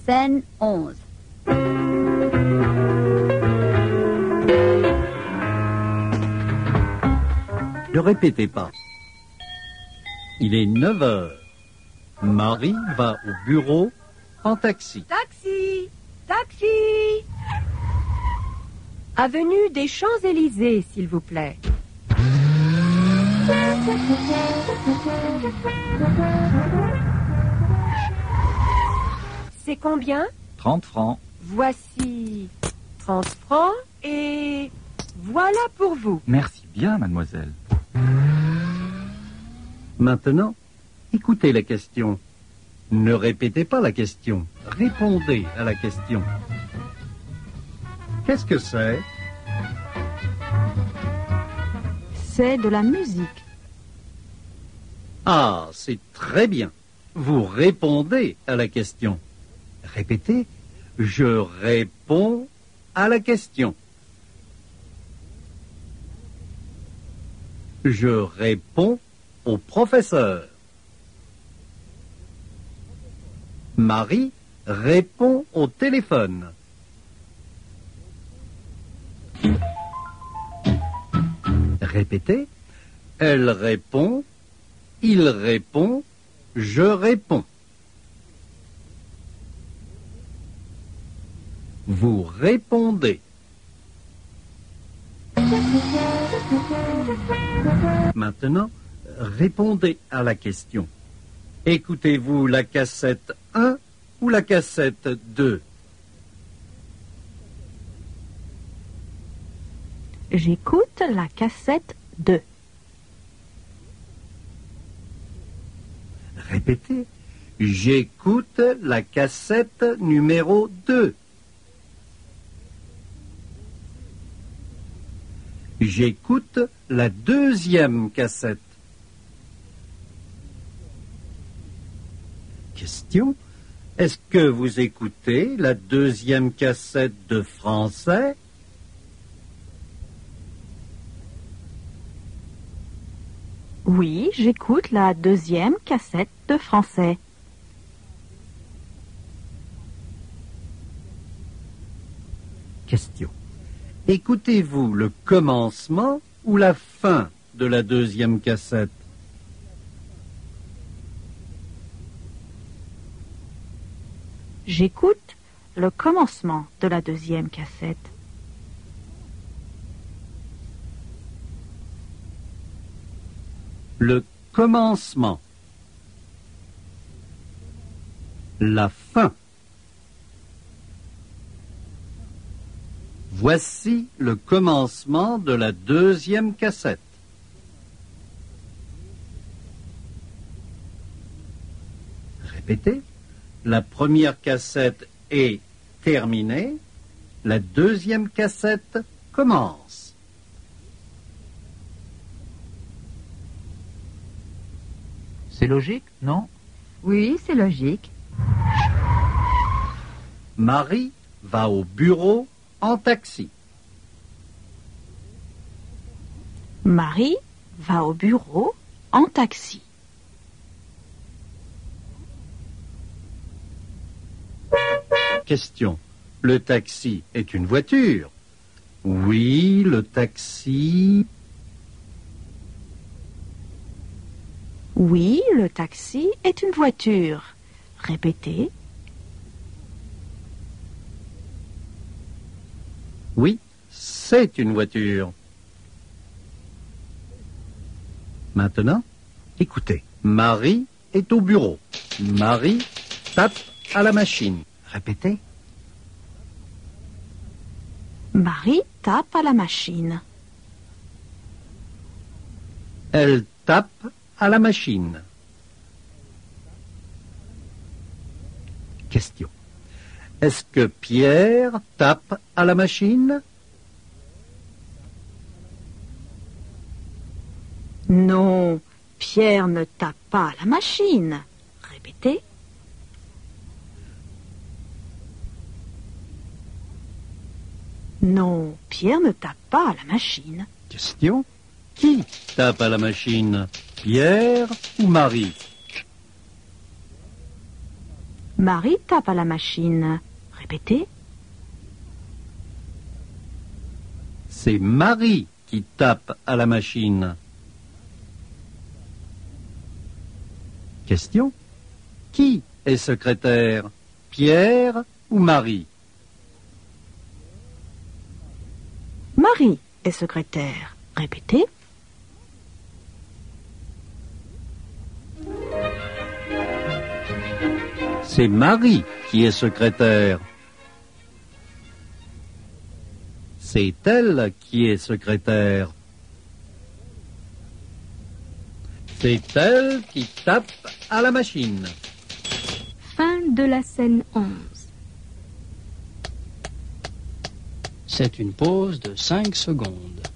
Scène 11. Ne répétez pas. Il est 9 heures. Marie va au bureau en taxi. Taxi! Taxi! Avenue des Champs-Élysées, s'il vous plaît. C'est combien? 30 francs. Voici 30 francs et voilà pour vous. Merci bien, mademoiselle. Maintenant, écoutez la question. Ne répétez pas la question. Répondez à la question. Qu'est-ce que c'est? C'est de la musique. Ah, c'est très bien. Vous répondez à la question. Répétez. Je réponds à la question. Je réponds au professeur. Marie répond au téléphone. Répétez. Elle répond. Il répond. Je réponds. Vous répondez. Maintenant, répondez à la question. Écoutez-vous la cassette 1 ou la cassette 2? J'écoute la cassette 2. Répétez. J'écoute la cassette numéro 2. J'écoute la deuxième cassette. Question. Est-ce que vous écoutez la deuxième cassette de français? Oui, j'écoute la deuxième cassette de français. Question. Écoutez-vous le commencement ou la fin de la deuxième cassette? J'écoute le commencement de la deuxième cassette. Le commencement. La fin. Voici le commencement de la deuxième cassette. Répétez. La première cassette est terminée. La deuxième cassette commence. C'est logique, non? Oui, c'est logique. Marie va au bureau en taxi. Marie va au bureau en taxi. Question. Le taxi est une voiture? Oui, le taxi... Oui, le taxi est une voiture. Répétez. Oui, c'est une voiture. Maintenant, écoutez. Marie est au bureau. Marie tape à la machine. Répétez. Marie tape à la machine. Elle tape à la machine. Question. Est-ce que Pierre tape à la machine? Non, Pierre ne tape pas à la machine. Répétez. Non, Pierre ne tape pas à la machine. Question. Qui tape à la machine? Pierre ou Marie? Marie tape à la machine. Répétez. C'est Marie qui tape à la machine. Question. Qui est secrétaire? Pierre ou Marie? Marie est secrétaire. Répétez. C'est Marie qui est secrétaire. C'est elle qui est secrétaire. C'est elle qui tape à la machine. Fin de la scène 11. C'est une pause de 5 secondes.